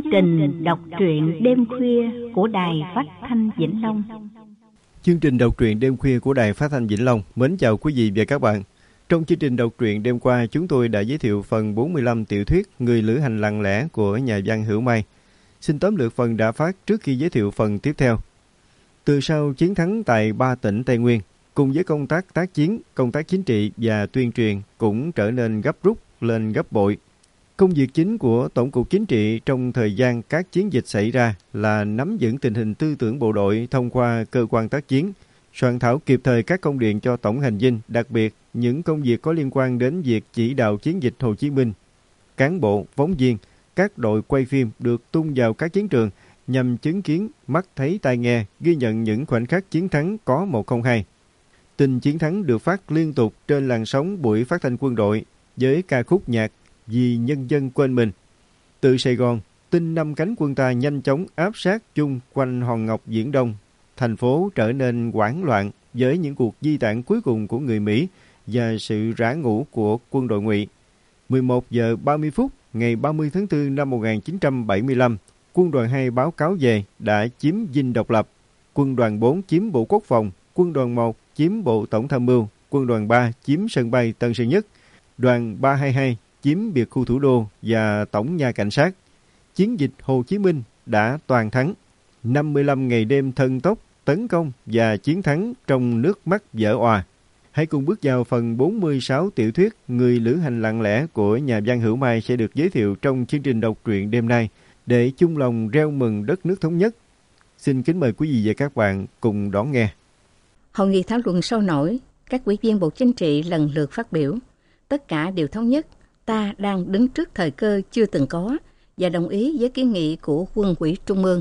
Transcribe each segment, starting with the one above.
trình đọc truyện đêm khuya của Đài Phát thanh Vĩnh Long. Chương trình đọc truyện đêm khuya của Đài Phát thanh Vĩnh Long mến chào quý vị và các bạn. Trong chương trình đọc truyện đêm qua, chúng tôi đã giới thiệu phần 45 tiểu thuyết Người lữ hành lặng lẽ của nhà văn Hữu Mai. Xin tóm lược phần đã phát trước khi giới thiệu phần tiếp theo. Từ sau chiến thắng tại 3 tỉnh Tây Nguyên, cùng với công tác tác chiến, công tác chính trị và tuyên truyền cũng trở nên gấp rút lên gấp bội. Công việc chính của Tổng cục Chính trị trong thời gian các chiến dịch xảy ra là nắm vững tình hình tư tưởng bộ đội thông qua cơ quan tác chiến, soạn thảo kịp thời các công điện cho Tổng hành dinh, đặc biệt những công việc có liên quan đến việc chỉ đạo chiến dịch Hồ Chí Minh. Cán bộ, phóng viên, các đội quay phim được tung vào các chiến trường nhằm chứng kiến, mắt thấy tai nghe, ghi nhận những khoảnh khắc chiến thắng có 102. Tin chiến thắng được phát liên tục trên làn sóng buổi phát thanh quân đội với ca khúc nhạc Vì nhân dân quên mình. Từ Sài Gòn, tin 5 cánh quân ta nhanh chóng áp sát chung quanh Hòn Ngọc Viễn Đông. Thành phố trở nên hoảng loạn với những cuộc di tản cuối cùng của người Mỹ và sự rã ngũ của quân đội Ngụy. 11 giờ 30 phút ngày 30 tháng 4 năm 1975, quân đoàn 2 báo cáo về đã chiếm dinh độc lập. Quân đoàn 4 chiếm Bộ Quốc phòng, quân đoàn 1 chiếm Bộ Tổng tham mưu, quân đoàn 3 chiếm sân bay Tân Sơn Nhất, đoàn 322 chiếm biệt khu thủ đô và tổng nhà cảnh sát. Chiến dịch Hồ Chí Minh đã toàn thắng. 55 ngày đêm thần tốc, tấn công và chiến thắng trong nước mắt vỡ òa. Hãy cùng bước vào phần 46 tiểu thuyết Người lữ hành lặng lẽ của nhà văn Hữu Mai sẽ được giới thiệu trong chương trình đọc truyện đêm nay để chung lòng reo mừng đất nước thống nhất. Xin kính mời quý vị và các bạn cùng đón nghe. Hội nghị thảo luận sôi nổi, các ủy viên Bộ Chính trị lần lượt phát biểu. Tất cả đều thống nhất, ta đang đứng trước thời cơ chưa từng có và đồng ý với kiến nghị của Quân ủy Trung ương.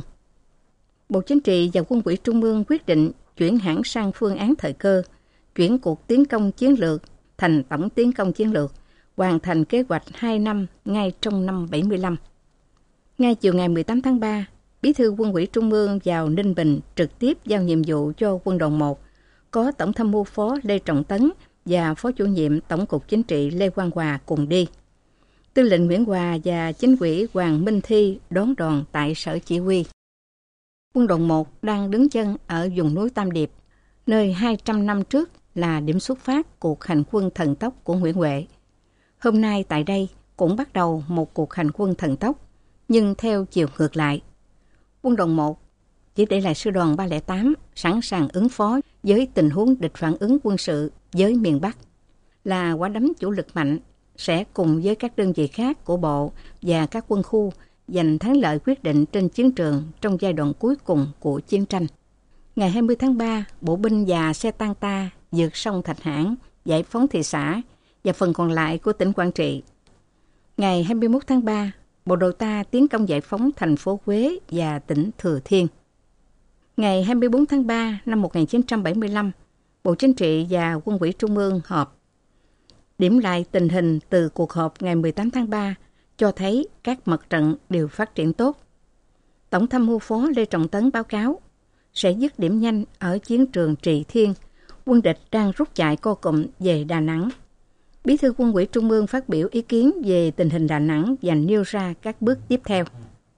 Bộ Chính trị và Quân ủy Trung ương quyết định chuyển hẳn sang phương án thời cơ, chuyển cuộc tiến công chiến lược thành tổng tiến công chiến lược, hoàn thành kế hoạch 2 năm ngay trong năm 75. Ngay chiều ngày 18 tháng 3, Bí thư Quân ủy Trung ương vào Ninh Bình trực tiếp giao nhiệm vụ cho Quân đoàn 1, có Tổng tham mưu phó Lê Trọng Tấn và Phó chủ nhiệm Tổng cục Chính trị Lê Quang Hòa cùng đi. Tư lệnh Nguyễn Hòa và Chính ủy Hoàng Minh Thi đón đoàn tại sở chỉ huy. Quân đoàn 1 đang đứng chân ở vùng núi Tam Điệp, nơi 200 năm trước là điểm xuất phát cuộc hành quân thần tốc của Nguyễn Huệ. Hôm nay tại đây cũng bắt đầu một cuộc hành quân thần tốc, nhưng theo chiều ngược lại. Quân đoàn 1 chỉ để lại sư đoàn 308 sẵn sàng ứng phó với tình huống địch phản ứng quân sự với miền Bắc, là quả đấm chủ lực mạnh, sẽ cùng với các đơn vị khác của Bộ và các quân khu giành thắng lợi quyết định trên chiến trường trong giai đoạn cuối cùng của chiến tranh. Ngày 20 tháng 3, bộ binh và xe tăng ta vượt sông Thạch Hãn, giải phóng thị xã và phần còn lại của tỉnh Quảng Trị. Ngày 21 tháng 3, bộ đội ta tiến công giải phóng thành phố Huế và tỉnh Thừa Thiên. Ngày 24 tháng 3 năm 1975, Bộ Chính trị và Quân ủy Trung ương họp. Điểm lại tình hình từ cuộc họp ngày 18 tháng 3 cho thấy các mặt trận đều phát triển tốt. Tổng tham mưu phó Lê Trọng Tấn báo cáo sẽ dứt điểm nhanh ở chiến trường Trị Thiên, quân địch đang rút chạy co cụm về Đà Nẵng. Bí thư Quân ủy Trung ương phát biểu ý kiến về tình hình Đà Nẵng và nêu ra các bước tiếp theo.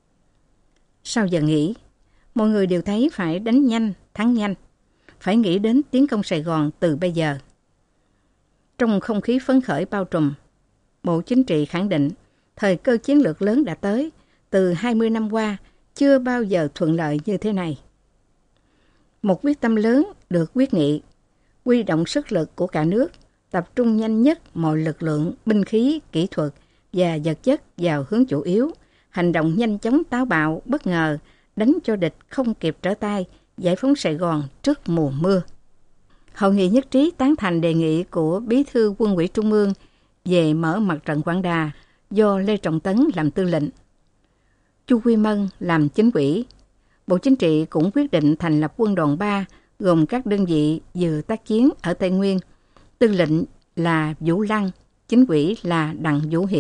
Sau giờ nghỉ, mọi người đều thấy phải đánh nhanh, thắng nhanh, phải nghĩ đến tiến công Sài Gòn từ bây giờ. Trong không khí phấn khởi bao trùm, Bộ Chính trị khẳng định thời cơ chiến lược lớn đã tới, từ 20 năm qua chưa bao giờ thuận lợi như thế này. Một quyết tâm lớn được quyết nghị, huy động sức lực của cả nước, tập trung nhanh nhất mọi lực lượng, binh khí, kỹ thuật và vật chất vào hướng chủ yếu, hành động nhanh chóng táo bạo, bất ngờ, đánh cho địch không kịp trở tay, giải phóng Sài Gòn trước mùa mưa. Hội nghị nhất trí tán thành đề nghị của Bí thư Quân ủy Trung ương về mở mặt trận Quảng Đà do Lê Trọng Tấn làm tư lệnh, Chu Quy Mân làm chính ủy. Bộ Chính trị cũng quyết định thành lập quân đoàn 3 gồm các đơn vị vừa tác chiến ở Tây Nguyên, tư lệnh là Vũ Lăng, chính ủy là Đặng Vũ Hiệp.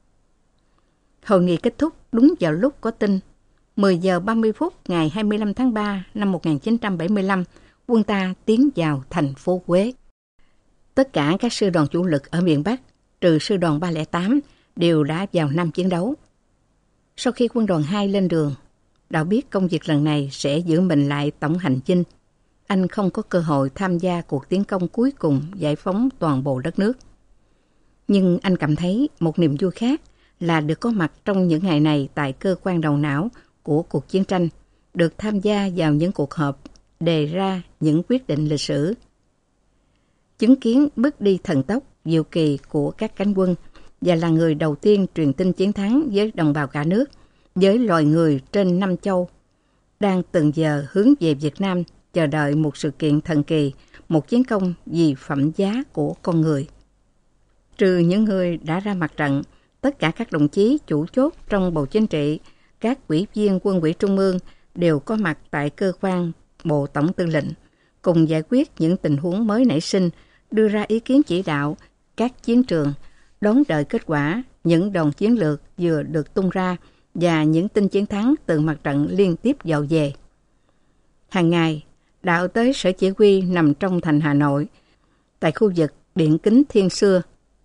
Hội nghị kết thúc đúng vào lúc có tin 10 giờ 30 phút ngày 25 tháng 3 năm 1975, quân ta tiến vào thành phố Huế. Tất cả các sư đoàn chủ lực ở miền Bắc, trừ sư đoàn 308, đều đã vào Nam chiến đấu. Sau khi quân đoàn 2 lên đường, Đạo biết công việc lần này sẽ giữ mình lại tổng hành dinh. Anh không có cơ hội tham gia cuộc tiến công cuối cùng giải phóng toàn bộ đất nước. Nhưng anh cảm thấy một niềm vui khác là được có mặt trong những ngày này tại cơ quan đầu não của cuộc chiến tranh, được tham gia vào những cuộc họp, đề ra những quyết định lịch sử. Chứng kiến bước đi thần tốc, diệu kỳ của các cánh quân và là người đầu tiên truyền tin chiến thắng với đồng bào cả nước, với loài người trên 5 châu, đang từng giờ hướng về Việt Nam chờ đợi một sự kiện thần kỳ, một chiến công vì phẩm giá của con người. Trừ những người đã ra mặt trận, tất cả các đồng chí chủ chốt trong Bộ Chính trị, các ủy viên Quân ủy Trung ương đều có mặt tại cơ quan Bộ Tổng Tư lệnh, cùng giải quyết những tình huống mới nảy sinh, đưa ra ý kiến chỉ đạo các chiến trường, đón đợi kết quả, những đòn chiến lược vừa được tung ra và những tin chiến thắng từ mặt trận liên tiếp dạo về. Hàng ngày, Đạo tới sở chỉ huy nằm trong thành Hà Nội, tại khu vực Điện Kính Thiên xưa.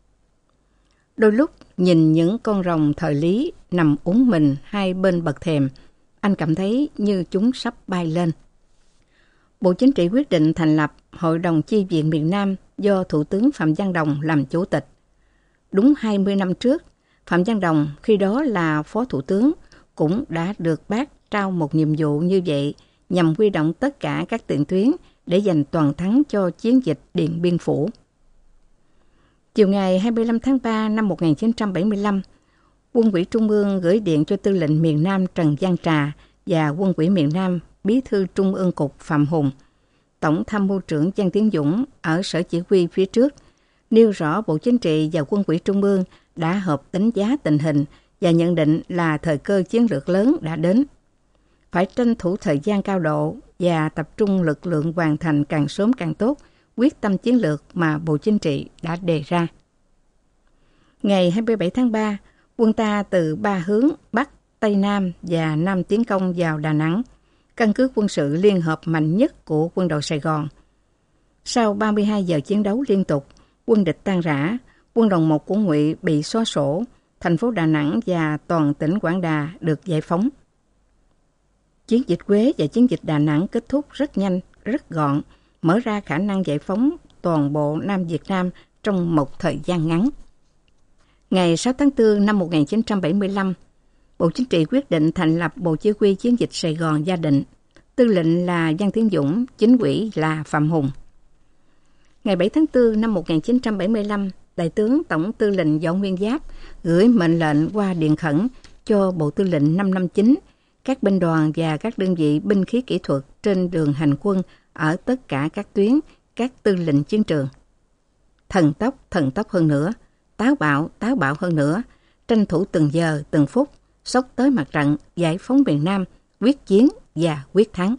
Đôi lúc nhìn những con rồng thời Lý nằm úng mình hai bên bậc thềm, anh cảm thấy như chúng sắp bay lên. Bộ Chính trị quyết định thành lập Hội đồng Chi viện miền Nam do Thủ tướng Phạm Văn Đồng làm chủ tịch. Đúng 20 năm trước, Phạm Văn Đồng khi đó là Phó Thủ tướng cũng đã được Bác trao một nhiệm vụ như vậy nhằm huy động tất cả các tiền tuyến để giành toàn thắng cho chiến dịch Điện Biên Phủ. Chiều ngày 25 tháng 3 năm 1975, Quân ủy Trung ương gửi điện cho Tư lệnh miền Nam Trần Văn Trà và Quân ủy miền Nam Bí thư Trung ương Cục Phạm Hùng, Tổng tham mưu trưởng Văn Tiến Dũng ở sở chỉ huy phía trước, nêu rõ Bộ Chính trị và Quân ủy Trung ương đã họp đánh giá tình hình và nhận định là thời cơ chiến lược lớn đã đến. Phải tranh thủ thời gian cao độ và tập trung lực lượng hoàn thành càng sớm càng tốt quyết tâm chiến lược mà Bộ Chính trị đã đề ra. Ngày 27 tháng 3, quân ta từ 3 hướng Bắc, Tây Nam và Nam tiến công vào Đà Nẵng, căn cứ quân sự liên hợp mạnh nhất của quân đội Sài Gòn. Sau 32 giờ chiến đấu liên tục, quân địch tan rã, quân đoàn 1 của Ngụy bị xóa sổ, thành phố Đà Nẵng và toàn tỉnh Quảng Đà được giải phóng. Chiến dịch Quế và chiến dịch Đà Nẵng kết thúc rất nhanh, rất gọn, mở ra khả năng giải phóng toàn bộ Nam Việt Nam trong một thời gian ngắn. Ngày 6 tháng 4 năm 1975, Bộ Chính trị quyết định thành lập Bộ Chỉ huy Chiến dịch Sài Gòn Gia Định, tư lệnh là Văn Tiến Dũng, chính ủy là Phạm Hùng. Ngày 7 tháng 4 năm 1975, Đại tướng Tổng tư lệnh Võ Nguyên Giáp gửi mệnh lệnh qua điện khẩn cho Bộ Tư lệnh 559, các binh đoàn và các đơn vị binh khí kỹ thuật trên đường hành quân ở tất cả các tuyến, các tư lệnh chiến trường. Thần tốc hơn nữa, táo bạo hơn nữa, tranh thủ từng giờ, từng phút, xốc tới mặt trận, giải phóng miền Nam, quyết chiến và quyết thắng.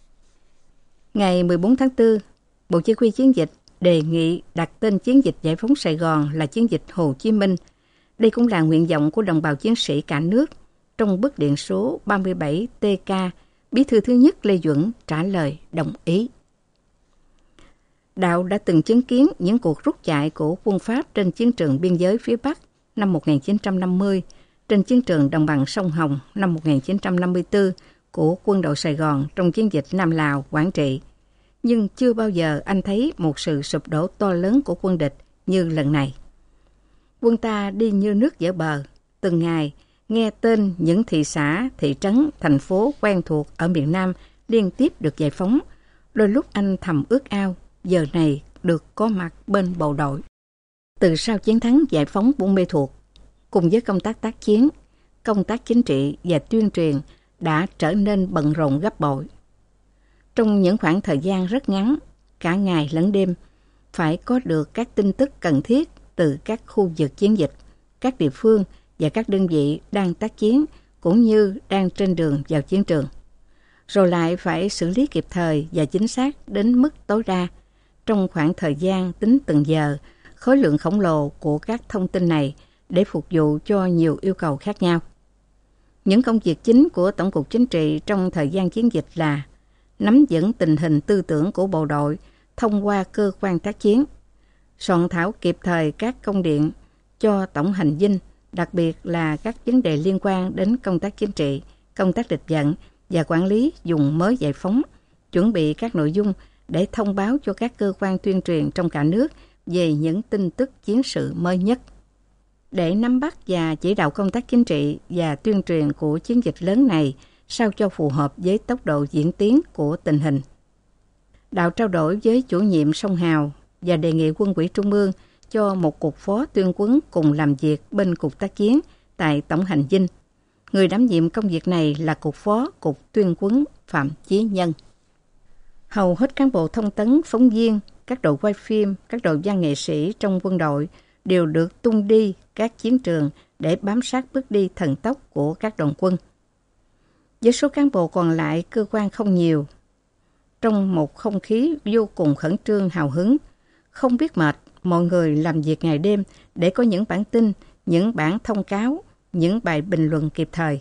Ngày 14 tháng 4, Bộ Chỉ huy Chiến dịch đề nghị đặt tên chiến dịch giải phóng Sài Gòn là chiến dịch Hồ Chí Minh. Đây cũng là nguyện vọng của đồng bào chiến sĩ cả nước. Trong bức điện số 37 TK, Bí thư thứ nhất Lê Duẩn trả lời đồng ý. Đạo đã từng chứng kiến những cuộc rút chạy của quân Pháp trên chiến trường biên giới phía Bắc năm 1950, trên chiến trường đồng bằng sông Hồng năm 1954 của quân đội Sài Gòn trong chiến dịch Nam Lào, Quảng Trị. Nhưng chưa bao giờ anh thấy một sự sụp đổ to lớn của quân địch như lần này. Quân ta đi như nước dở bờ, từng ngày nghe tên những thị xã, thị trấn, thành phố quen thuộc ở miền Nam liên tiếp được giải phóng. Đôi lúc anh thầm ước ao, giờ này được có mặt bên bộ đội. Từ sau chiến thắng giải phóng Buôn Mê Thuột, cùng với công tác tác chiến, công tác chính trị và tuyên truyền đã trở nên bận rộn gấp bội. Trong những khoảng thời gian rất ngắn, cả ngày lẫn đêm, phải có được các tin tức cần thiết từ các khu vực chiến dịch, các địa phương và các đơn vị đang tác chiến cũng như đang trên đường vào chiến trường. Rồi lại phải xử lý kịp thời và chính xác đến mức tối đa. Trong khoảng thời gian tính từng giờ, khối lượng khổng lồ của các thông tin này để phục vụ cho nhiều yêu cầu khác nhau. Những công việc chính của Tổng cục Chính trị trong thời gian chiến dịch là nắm vững tình hình tư tưởng của bộ đội thông qua cơ quan tác chiến, soạn thảo kịp thời các công điện cho Tổng hành dinh, đặc biệt là các vấn đề liên quan đến công tác chính trị, công tác địch vận và quản lý vùng mới giải phóng, chuẩn bị các nội dung để thông báo cho các cơ quan tuyên truyền trong cả nước về những tin tức chiến sự mới nhất. Để nắm bắt và chỉ đạo công tác chính trị và tuyên truyền của chiến dịch lớn này sao cho phù hợp với tốc độ diễn tiến của tình hình. Đạo trao đổi với chủ nhiệm Sông Hào và đề nghị Quân ủy Trung ương cho một cục phó tuyên huấn cùng làm việc bên Cục Tác chiến tại Tổng hành dinh. Người đảm nhiệm công việc này là Cục Phó Cục Tuyên huấn Phạm Chí Nhân. Hầu hết cán bộ thông tấn, phóng viên, các đội quay phim, các đội văn nghệ sĩ trong quân đội đều được tung đi các chiến trường để bám sát bước đi thần tốc của các đoàn quân. Với số cán bộ còn lại, cơ quan không nhiều. Trong một không khí vô cùng khẩn trương hào hứng, không biết mệt, mọi người làm việc ngày đêm để có những bản tin, những bản thông cáo, những bài bình luận kịp thời.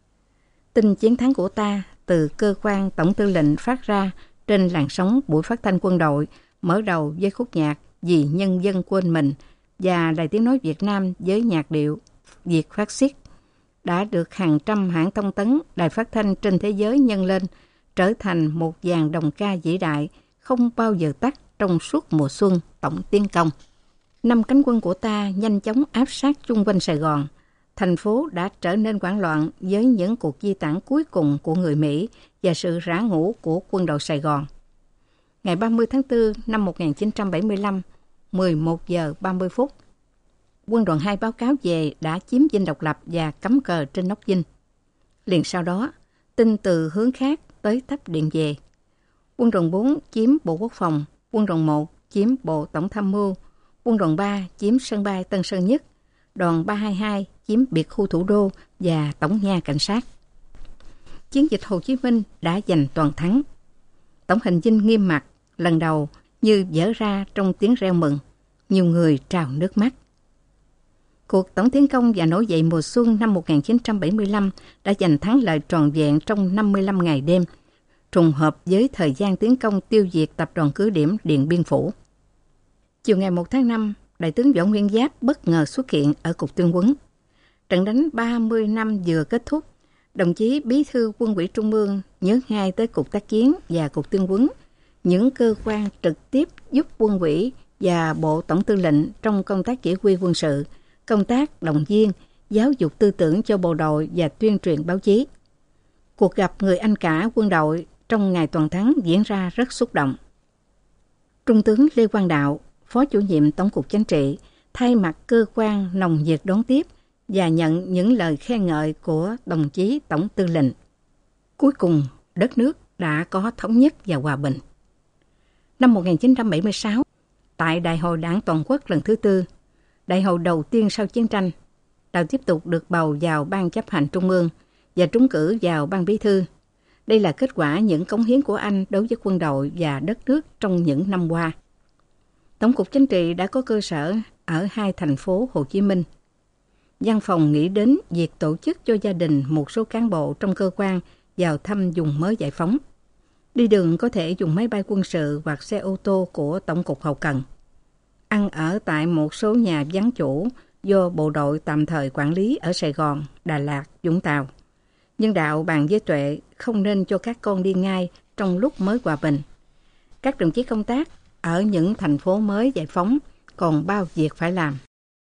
Tin chiến thắng của ta từ cơ quan tổng tư lệnh phát ra trên làn sóng buổi phát thanh quân đội, mở đầu với khúc nhạc Vì nhân dân quên mình và Đài Tiếng nói Việt Nam với nhạc điệu Việt phát xít đã được hàng trăm hãng thông tấn, đài phát thanh trên thế giới nhân lên, trở thành một dàn đồng ca vĩ đại không bao giờ tắt trong suốt mùa xuân tổng tiến công. 5 cánh quân của ta nhanh chóng áp sát chung quanh Sài Gòn. Thành phố đã trở nên hoảng loạn với những cuộc di tản cuối cùng của người Mỹ và sự rã ngũ của quân đội Sài Gòn. Ngày 30 tháng 4 năm 1975, 11 giờ 30 phút, Quân đoàn 2 báo cáo về đã chiếm dinh độc lập và cắm cờ trên nóc dinh. Liền sau đó, tin từ hướng khác tới thắp điện về. Quân đoàn 4 chiếm Bộ Quốc phòng, Quân đoàn 1 chiếm Bộ Tổng tham mưu, Quân đoàn 3 chiếm sân bay Tân Sơn Nhất, đoàn 322 chiếm biệt khu thủ đô và Tổng nha cảnh sát. Chiến dịch Hồ Chí Minh đã giành toàn thắng. Tổng hành dinh nghiêm mặt, lần đầu như vỡ ra trong tiếng reo mừng, nhiều người trào nước mắt. Cuộc tổng tiến công và nổi dậy mùa xuân năm 1975 đã giành thắng lợi trọn vẹn trong 55 ngày đêm, trùng hợp với thời gian tiến công tiêu diệt tập đoàn cứ điểm Điện Biên Phủ. Chiều ngày 1 tháng 5, Đại tướng Võ Nguyên Giáp bất ngờ xuất hiện ở Cục Tuyên huấn. Trận đánh 30 năm vừa kết thúc, đồng chí Bí thư Quân ủy Trung ương nhớ ngay tới Cục Tác chiến và Cục Tuyên huấn, những cơ quan trực tiếp giúp Quân ủy và Bộ Tổng tư lệnh trong công tác chỉ huy quân sự, công tác động viên, giáo dục tư tưởng cho bộ đội và tuyên truyền báo chí. Cuộc gặp người anh cả quân đội trong ngày toàn thắng diễn ra rất xúc động. Trung tướng Lê Quang Đạo, Phó chủ nhiệm Tổng cục Chính trị, thay mặt cơ quan nồng nhiệt đón tiếp và nhận những lời khen ngợi của đồng chí Tổng tư lệnh. Cuối cùng, đất nước đã có thống nhất và hòa bình. Năm 1976, tại Đại hội Đảng Toàn quốc lần thứ 4, đại hội đầu tiên sau chiến tranh, Đạo tiếp tục được bầu vào Ban chấp hành Trung ương và trúng cử vào Ban Bí thư. Đây là kết quả những cống hiến của anh đối với quân đội và đất nước trong những năm qua. Tổng cục Chính trị đã có cơ sở ở 2 thành phố Hồ Chí Minh. Văn phòng nghĩ đến việc tổ chức cho gia đình một số cán bộ trong cơ quan vào thăm vùng mới giải phóng. Đi đường có thể dùng máy bay quân sự hoặc xe ô tô của Tổng cục Hậu cần. Ăn ở tại một số nhà vắng chủ do bộ đội tạm thời quản lý ở Sài Gòn, Đà Lạt, Vũng Tàu. Nhưng Đạo bàn với Tuệ không nên cho các con đi ngay trong lúc mới hòa bình. Các đồng chí công tác ở những thành phố mới giải phóng còn bao việc phải làm.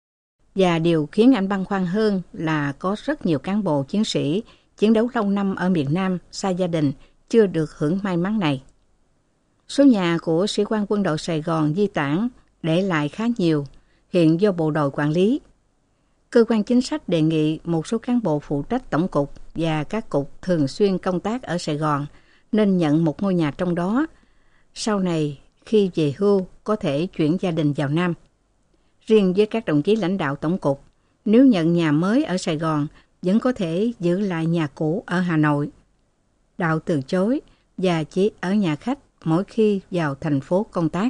Và điều khiến anh băn khoăn hơn là có rất nhiều cán bộ chiến sĩ chiến đấu lâu năm ở miền Nam, xa gia đình, chưa được hưởng may mắn này. Số nhà của sĩ quan quân đội Sài Gòn di tản để lại khá nhiều, hiện do bộ đội quản lý. Cơ quan chính sách đề nghị một số cán bộ phụ trách tổng cục và các cục thường xuyên công tác ở Sài Gòn nên nhận một ngôi nhà trong đó. Sau này, khi về hưu, có thể chuyển gia đình vào Nam. Riêng với các đồng chí lãnh đạo tổng cục, nếu nhận nhà mới ở Sài Gòn, vẫn có thể giữ lại nhà cũ ở Hà Nội. Đạo từ chối và chỉ ở nhà khách mỗi khi vào thành phố công tác.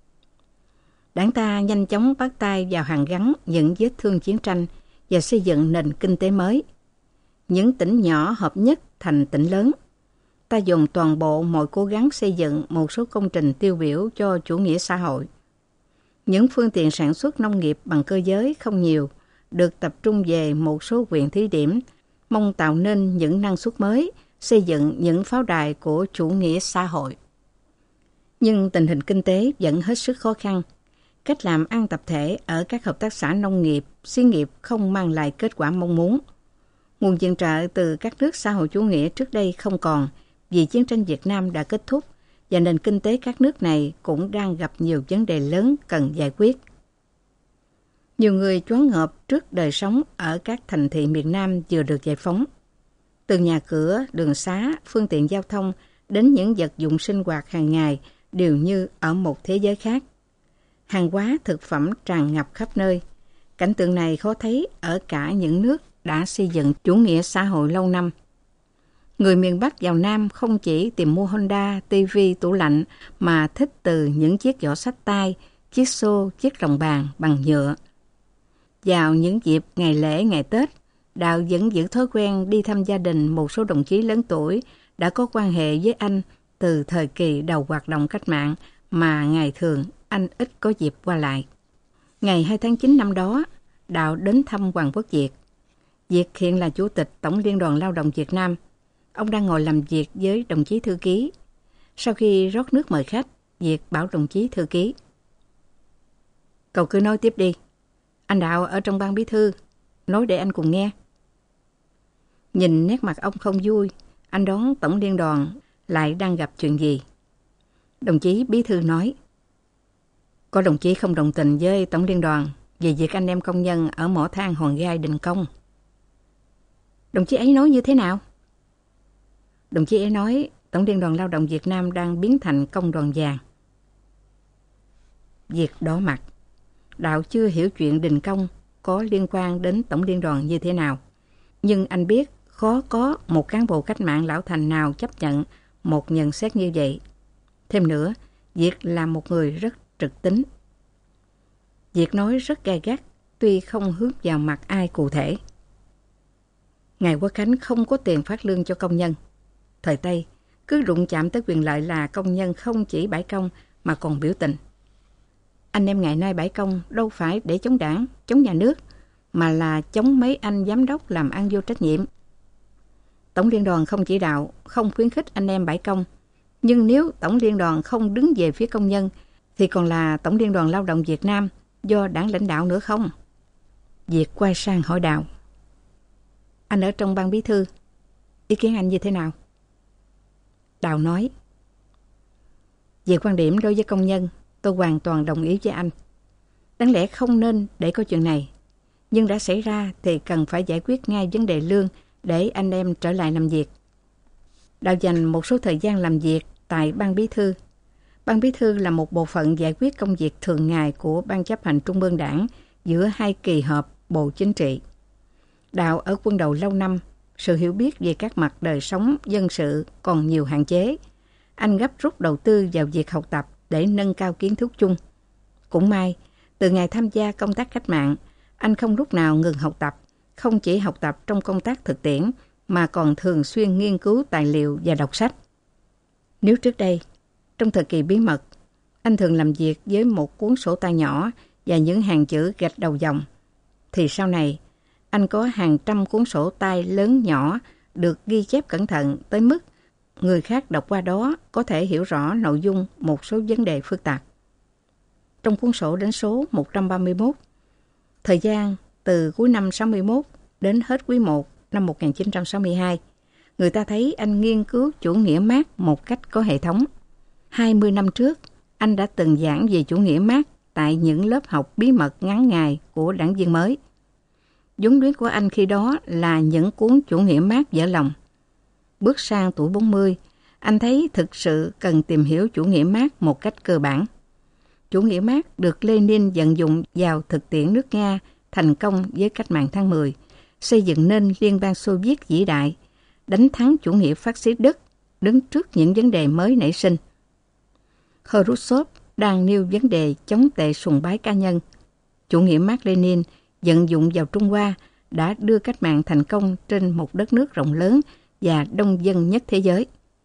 Đảng ta nhanh chóng bắt tay vào hàn gắn những vết thương chiến tranh và xây dựng nền kinh tế mới. Những tỉnh nhỏ hợp nhất thành tỉnh lớn. Ta dùng toàn bộ mọi cố gắng xây dựng một số công trình tiêu biểu cho chủ nghĩa xã hội. Những phương tiện sản xuất nông nghiệp bằng cơ giới không nhiều, được tập trung về một số huyện thí điểm, mong tạo nên những năng suất mới, xây dựng những pháo đài của chủ nghĩa xã hội. Nhưng tình hình kinh tế vẫn hết sức khó khăn. Cách làm ăn tập thể ở các hợp tác xã nông nghiệp, xí nghiệp không mang lại kết quả mong muốn. Nguồn viện trợ từ các nước xã hội chủ nghĩa trước đây không còn vì chiến tranh Việt Nam đã kết thúc và nền kinh tế các nước này cũng đang gặp nhiều vấn đề lớn cần giải quyết. Nhiều người choáng ngợp trước đời sống ở các thành thị miền Nam vừa được giải phóng. Từ nhà cửa, đường xá, phương tiện giao thông đến những vật dụng sinh hoạt hàng ngày đều như ở một thế giới khác. Hàng hóa, thực phẩm tràn ngập khắp nơi. Cảnh tượng này khó thấy ở cả những nước đã xây dựng chủ nghĩa xã hội lâu năm. Người miền Bắc vào Nam không chỉ tìm mua Honda, TV, tủ lạnh mà thích từ những chiếc giỏ xách tay, chiếc xô, chiếc rồng bàn bằng nhựa. Vào những dịp ngày lễ, ngày Tết, Đạo vẫn giữ thói quen đi thăm gia đình một số đồng chí lớn tuổi đã có quan hệ với anh từ thời kỳ đầu hoạt động cách mạng mà ngày thường anh ít có dịp qua lại. Ngày 2 tháng 9 năm đó, Đạo đến thăm Hoàng Quốc Việt. Việt hiện là Chủ tịch Tổng Liên đoàn Lao động Việt Nam. Ông đang ngồi làm việc với đồng chí thư ký. Sau khi rót nước mời khách, Việt bảo đồng chí thư ký: "Cậu cứ nói tiếp đi. Anh Đạo ở trong ban bí thư, nói để anh cùng nghe." Nhìn nét mặt ông không vui, anh đoán Tổng Liên đoàn lại đang gặp chuyện gì. Đồng chí bí thư nói: "Có đồng chí không đồng tình với Tổng Liên đoàn về việc anh em công nhân ở mỏ than Hòn Gai đình công." "Đồng chí ấy nói như thế nào?" "Đồng chí ấy nói Tổng Liên đoàn Lao động Việt Nam đang biến thành công đoàn vàng." Việt đỏ mặt. Đạo chưa hiểu chuyện đình công có liên quan đến Tổng Liên đoàn như thế nào. Nhưng anh biết khó có một cán bộ cách mạng lão thành nào chấp nhận một nhận xét như vậy. Thêm nữa, Việt là một người rất trực tính. Việt nói rất gay gắt, tuy không hướng vào mặt ai cụ thể. Ngày Quốc khánh không có tiền phát lương cho công nhân. Thời Tây, cứ đụng chạm tới quyền lợi là công nhân không chỉ bãi công mà còn biểu tình. Anh em ngày nay bãi công đâu phải để chống đảng, chống nhà nước, mà là chống mấy anh giám đốc làm ăn vô trách nhiệm. Tổng Liên đoàn không chỉ đạo, không khuyến khích anh em bãi công. Nhưng nếu Tổng Liên đoàn không đứng về phía công nhân, thì còn là Tổng Liên đoàn Lao động Việt Nam do đảng lãnh đạo nữa không? Việt quay sang hỏi Đạo: "Anh ở trong ban bí thư, ý kiến anh như thế nào?" Đạo nói: "Về quan điểm đối với công nhân, tôi hoàn toàn đồng ý với anh. Đáng lẽ không nên để có chuyện này, nhưng đã xảy ra thì cần phải giải quyết ngay vấn đề lương để anh em trở lại làm việc." Đạo dành một số thời gian làm việc tại ban bí thư. Ban bí thư là một bộ phận giải quyết công việc thường ngày của Ban chấp hành Trung ương Đảng giữa hai kỳ họp Bộ Chính trị. Đạo ở quân đội lâu năm, sự hiểu biết về các mặt đời sống dân sự còn nhiều hạn chế. Anh gấp rút đầu tư vào việc học tập để nâng cao kiến thức chung. Cũng may, từ ngày tham gia công tác cách mạng, anh không lúc nào ngừng học tập, không chỉ học tập trong công tác thực tiễn, mà còn thường xuyên nghiên cứu tài liệu và đọc sách. Nếu trước đây, trong thời kỳ bí mật, anh thường làm việc với một cuốn sổ tay nhỏ và những hàng chữ gạch đầu dòng, thì sau này, anh có hàng trăm cuốn sổ tay lớn nhỏ được ghi chép cẩn thận tới mức người khác đọc qua đó có thể hiểu rõ nội dung một số vấn đề phức tạp. Trong cuốn sổ đến số 131, thời gian từ cuối năm 61 đến hết quý 1 năm 1962, người ta thấy anh nghiên cứu chủ nghĩa Mác một cách có hệ thống. 20 năm trước, anh đã từng giảng về chủ nghĩa Mác tại những lớp học bí mật ngắn ngày của đảng viên mới. Vốn liếng của anh khi đó là những cuốn chủ nghĩa Mác vỡ lòng. Bước sang tuổi 40, anh thấy thực sự cần tìm hiểu chủ nghĩa Mác một cách cơ bản. Chủ nghĩa Mác được Lenin vận dụng vào thực tiễn nước Nga thành công với cách mạng tháng 10, xây dựng nên Liên bang Xô Viết vĩ đại, đánh thắng chủ nghĩa phát xít Đức, đứng trước những vấn đề mới nảy sinh. Khrushchev đang nêu vấn đề chống tệ sùng bái cá nhân. Chủ nghĩa Mác Lênin vận dụng vào Trung Hoa đã đưa cách mạng thành công trên một đất nước rộng lớn và đông dân nhất thế giới.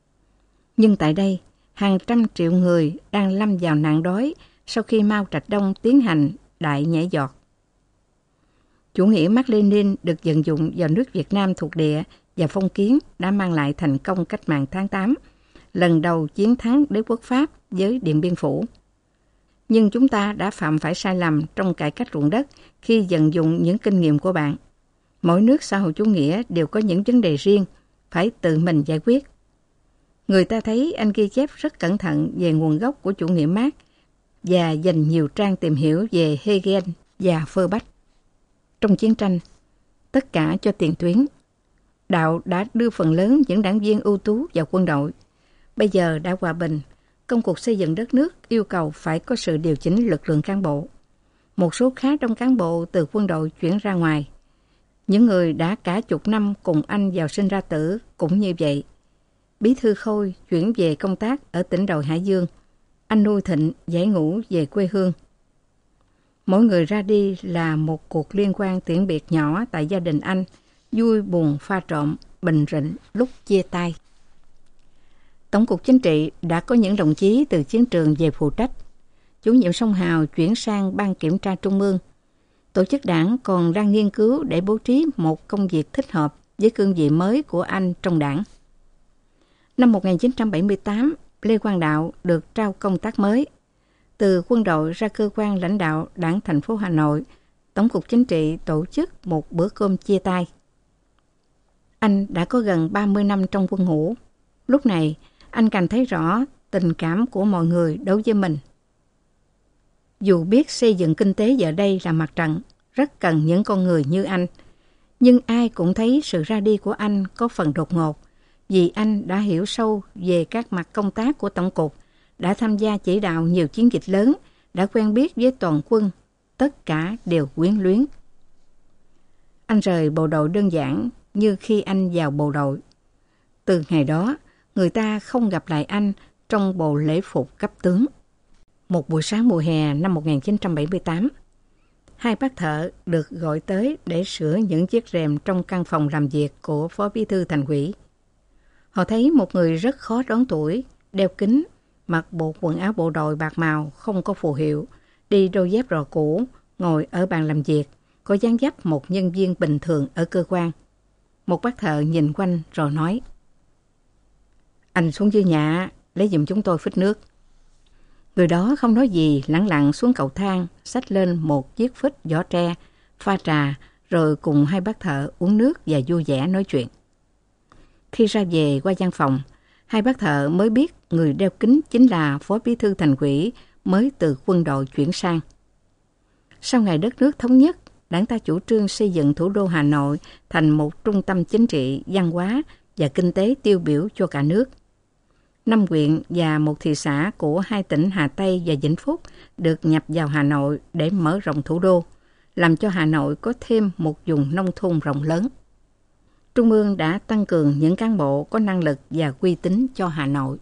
Nhưng tại đây, hàng trăm triệu người đang lâm vào nạn đói sau khi Mao Trạch Đông tiến hành đại nhảy giọt. Chủ nghĩa Mác Lênin được vận dụng vào nước Việt Nam thuộc địa và phong kiến đã mang lại thành công cách mạng tháng 8, lần đầu chiến thắng đế quốc Pháp với Điện Biên Phủ. Nhưng chúng ta đã phạm phải sai lầm trong cải cách ruộng đất khi vận dụng những kinh nghiệm của bạn. Mỗi nước xã hội chủ nghĩa đều có những vấn đề riêng, phải tự mình giải quyết. Người ta thấy anh ghi chép rất cẩn thận về nguồn gốc của chủ nghĩa Mác và dành nhiều trang tìm hiểu về Hegel và Feuerbach. Trong chiến tranh, tất cả cho tiền tuyến. Đạo đã đưa phần lớn những đảng viên ưu tú vào quân đội. Bây giờ đã hòa bình, công cuộc xây dựng đất nước yêu cầu phải có sự điều chỉnh lực lượng cán bộ. Một số khá đông cán bộ từ quân đội chuyển ra ngoài. Những người đã cả chục năm cùng anh vào sinh ra tử cũng như vậy. Bí thư Khôi chuyển về công tác ở tỉnh đồi Hải Dương. Anh Nuôi Thịnh giải ngũ về quê hương. Mỗi người ra đi là một cuộc liên quan tiễn biệt nhỏ tại gia đình anh, vui buồn pha trộn, bình rịnh lúc chia tay. Tổng cục Chính trị đã có những đồng chí từ chiến trường về phụ trách. Chủ nhiệm Sông Hào chuyển sang Ban Kiểm tra Trung ương. Tổ chức đảng còn đang nghiên cứu để bố trí một công việc thích hợp với cương vị mới của anh trong đảng. Năm 1978, Lê Quang Đạo được trao công tác mới. Từ quân đội ra cơ quan lãnh đạo Đảng thành phố Hà Nội, Tổng cục Chính trị tổ chức một bữa cơm chia tay. Anh đã có gần 30 năm trong quân ngũ. Lúc này, anh càng thấy rõ tình cảm của mọi người đối với mình. Dù biết xây dựng kinh tế giờ đây là mặt trận, rất cần những con người như anh, nhưng ai cũng thấy sự ra đi của anh có phần đột ngột, vì anh đã hiểu sâu về các mặt công tác của Tổng cục, đã tham gia chỉ đạo nhiều chiến dịch lớn, đã quen biết với toàn quân, tất cả đều quyến luyến. Anh rời bộ đội đơn giản như khi anh vào bộ đội. Từ ngày đó, người ta không gặp lại anh trong bộ lễ phục cấp tướng. Một buổi sáng mùa hè năm 1978, hai bác thợ được gọi tới để sửa những chiếc rèm trong căn phòng làm việc của Phó Bí thư Thành ủy. Họ thấy một người rất khó đoán tuổi, đeo kính, mặc bộ quần áo bộ đội bạc màu không có phù hiệu, đi đôi dép rò cũ, ngồi ở bàn làm việc, có dáng dấp một nhân viên bình thường ở cơ quan. Một bác thợ nhìn quanh rồi nói: "Anh xuống dưới nhà, lấy giùm chúng tôi phích nước." Người đó không nói gì, lẳng lặng xuống cầu thang, xách lên một chiếc phích vỏ tre, pha trà, rồi cùng hai bác thợ uống nước và vui vẻ nói chuyện. Khi ra về qua văn phòng, hai bác thợ mới biết người đeo kính chính là Phó Bí thư Thành ủy mới từ quân đội chuyển sang. Sau ngày đất nước thống nhất, Đảng ta chủ trương xây dựng thủ đô Hà Nội thành một trung tâm chính trị, văn hóa và kinh tế tiêu biểu cho cả nước. 5 huyện và một thị xã của hai tỉnh Hà Tây và Vĩnh Phúc được nhập vào Hà Nội để mở rộng thủ đô, làm cho Hà Nội có thêm một vùng nông thôn rộng lớn. Trung ương đã tăng cường những cán bộ có năng lực và uy tín cho Hà Nội.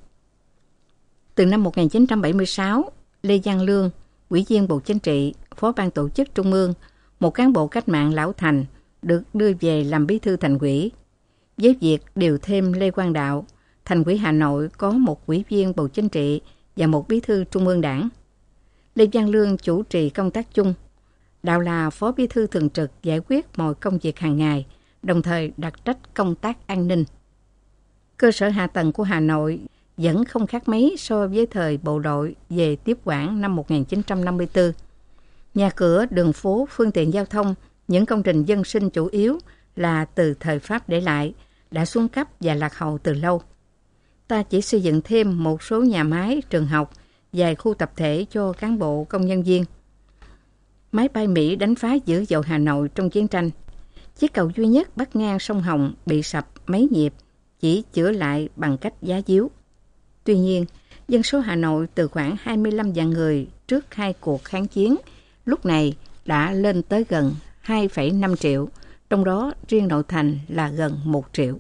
Từ năm 1976, Lê Giang Lương, Ủy viên Bộ Chính trị, Phó Ban Tổ chức Trung ương, một cán bộ cách mạng lão thành, được đưa về làm Bí thư Thành ủy. Với việc điều thêm Lê Quang Đạo, Thành ủy Hà Nội có một Ủy viên Bộ Chính trị và một Bí thư Trung ương Đảng. Lê Giang Lương chủ trì công tác chung. Đạo là Phó Bí thư thường trực giải quyết mọi công việc hàng ngày, đồng thời đặt trách công tác an ninh. Cơ sở hạ tầng của Hà Nội vẫn không khác mấy so với thời bộ đội về tiếp quản năm 1954. Nhà cửa, đường phố, phương tiện giao thông, những công trình dân sinh chủ yếu là từ thời Pháp để lại, đã xuống cấp và lạc hậu từ lâu. Ta chỉ xây dựng thêm một số nhà máy, trường học, vài khu tập thể cho cán bộ công nhân viên. Máy bay Mỹ đánh phá dữ dội Hà Nội trong chiến tranh. Chiếc cầu duy nhất bắc ngang sông Hồng bị sập mấy nhịp, chỉ chữa lại bằng cách giá díu. Tuy nhiên, dân số Hà Nội từ khoảng 25 vạn người trước 2 cuộc kháng chiến, lúc này đã lên tới gần 2,5 triệu, trong đó riêng nội thành là gần 1 triệu.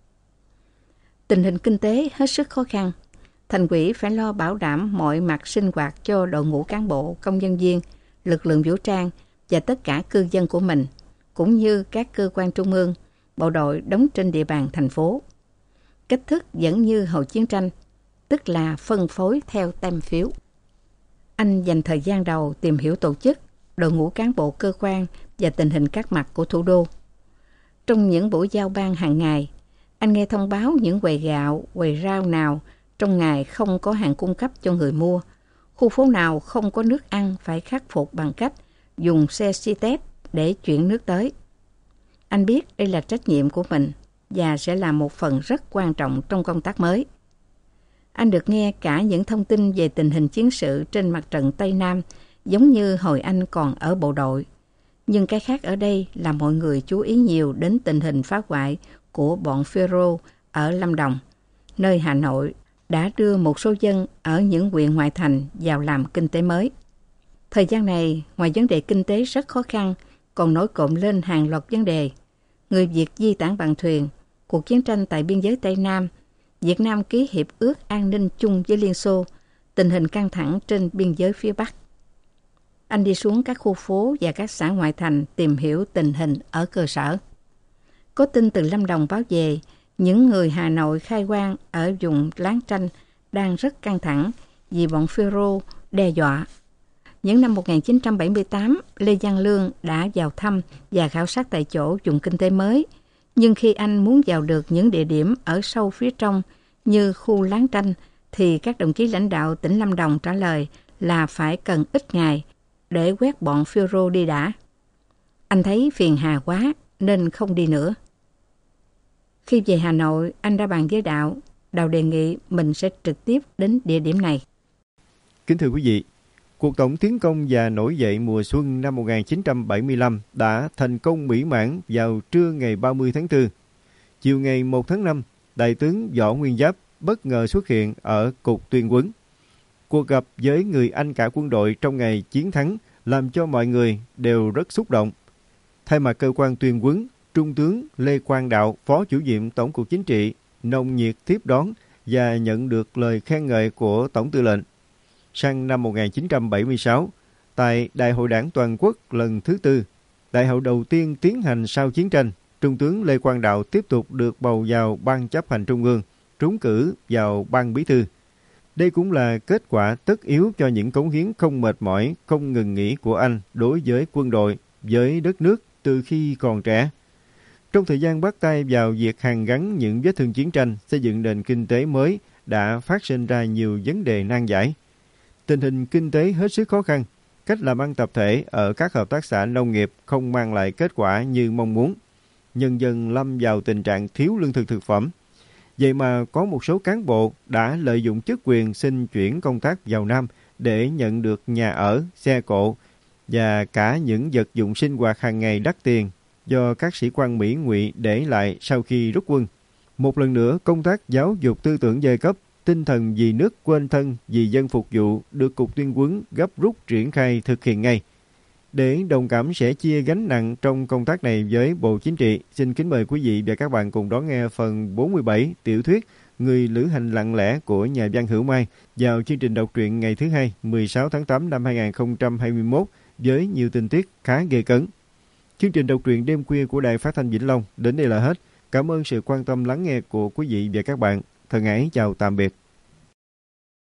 Tình hình kinh tế hết sức khó khăn. Thành ủy phải lo bảo đảm mọi mặt sinh hoạt cho đội ngũ cán bộ, công nhân viên, lực lượng vũ trang và tất cả cư dân của mình, cũng như các cơ quan trung ương, bộ đội đóng trên địa bàn thành phố. Cách thức vẫn như hậu chiến tranh, tức là phân phối theo tem phiếu. Anh dành thời gian đầu tìm hiểu tổ chức, đội ngũ cán bộ cơ quan và tình hình các mặt của thủ đô. Trong những buổi giao ban hàng ngày, anh nghe thông báo những quầy gạo, quầy rau nào trong ngày không có hàng cung cấp cho người mua. Khu phố nào không có nước ăn phải khắc phục bằng cách dùng xe xi tép để chuyển nước tới. Anh biết đây là trách nhiệm của mình và sẽ là một phần rất quan trọng trong công tác mới. Anh được nghe cả những thông tin về tình hình chiến sự trên mặt trận Tây Nam giống như hồi anh còn ở bộ đội. Nhưng cái khác ở đây là mọi người chú ý nhiều đến tình hình phá hoại của bọn Phêrô ở Lâm Đồng, nơi Hà Nội đã đưa một số dân ở những huyện ngoại thành vào làm kinh tế mới. Thời gian này, ngoài vấn đề kinh tế rất khó khăn, còn nổi cộm lên hàng loạt vấn đề. Người Việt di tản bằng thuyền, cuộc chiến tranh tại biên giới Tây Nam, Việt Nam ký hiệp ước an ninh chung với Liên Xô, tình hình căng thẳng trên biên giới phía Bắc. Anh đi xuống các khu phố và các xã ngoại thành tìm hiểu tình hình ở cơ sở. Có tin từ Lâm Đồng báo về, những người Hà Nội khai hoang ở vùng Láng Tranh đang rất căng thẳng vì bọn Phêrô đe dọa. Những năm 1978, Lê Văn Lương đã vào thăm và khảo sát tại chỗ vùng kinh tế mới. Nhưng khi anh muốn vào được những địa điểm ở sâu phía trong như khu Láng Tranh, thì các đồng chí lãnh đạo tỉnh Lâm Đồng trả lời là phải cần ít ngày để quét bọn Phêrô đi đã. Anh thấy phiền hà quá nên không đi nữa. Khi về Hà Nội, anh đã bàn với Đạo. Đạo đề nghị mình sẽ trực tiếp đến địa điểm này. Kính thưa quý vị, cuộc tổng tiến công và nổi dậy mùa xuân năm 1975 đã thành công mỹ mãn vào trưa ngày 30 tháng 4. Chiều ngày 1 tháng 5, Đại tướng Võ Nguyên Giáp bất ngờ xuất hiện ở Cục Tuyên huấn. Cuộc gặp với người anh cả quân đội trong ngày chiến thắng làm cho mọi người đều rất xúc động. Thay mặt cơ quan tuyên huấn, Trung tướng Lê Quang Đạo, Phó Chủ nhiệm Tổng cục Chính trị, nồng nhiệt tiếp đón và nhận được lời khen ngợi của Tổng tư lệnh. Sang năm 1976, tại Đại hội Đảng Toàn quốc lần thứ 4, đại hội đầu tiên tiến hành sau chiến tranh, Trung tướng Lê Quang Đạo tiếp tục được bầu vào Ban chấp hành Trung ương, trúng cử vào Ban Bí thư. Đây cũng là kết quả tất yếu cho những cống hiến không mệt mỏi, không ngừng nghỉ của anh đối với quân đội, với đất nước từ khi còn trẻ. Trong thời gian bắt tay vào việc hàn gắn những vết thương chiến tranh, xây dựng nền kinh tế mới đã phát sinh ra nhiều vấn đề nan giải. Tình hình kinh tế hết sức khó khăn, cách làm ăn tập thể ở các hợp tác xã nông nghiệp không mang lại kết quả như mong muốn. Nhân dân lâm vào tình trạng thiếu lương thực thực phẩm. Vậy mà có một số cán bộ đã lợi dụng chức quyền xin chuyển công tác vào Nam để nhận được nhà ở, xe cộ và cả những vật dụng sinh hoạt hàng ngày đắt tiền do các sĩ quan Mỹ ngụy để lại sau khi rút quân. Một lần nữa, công tác giáo dục tư tưởng giai cấp, tinh thần vì nước quên thân, vì dân phục vụ được Cục Tuyên huấn gấp rút triển khai thực hiện ngay. Để đồng cảm sẻ chia gánh nặng trong công tác này với Bộ Chính trị, xin kính mời quý vị và các bạn cùng đón nghe phần 47 tiểu thuyết Người lữ hành lặng lẽ của nhà văn Hữu Mai vào chương trình đọc truyện ngày thứ Hai, 16 tháng 8 năm 2021 với nhiều tình tiết khá ghê cấn. Chương trình đọc truyện đêm khuya của Đài Phát thanh Vĩnh Long đến đây là hết. Cảm ơn sự quan tâm lắng nghe của quý vị và các bạn. Thân ái chào tạm biệt.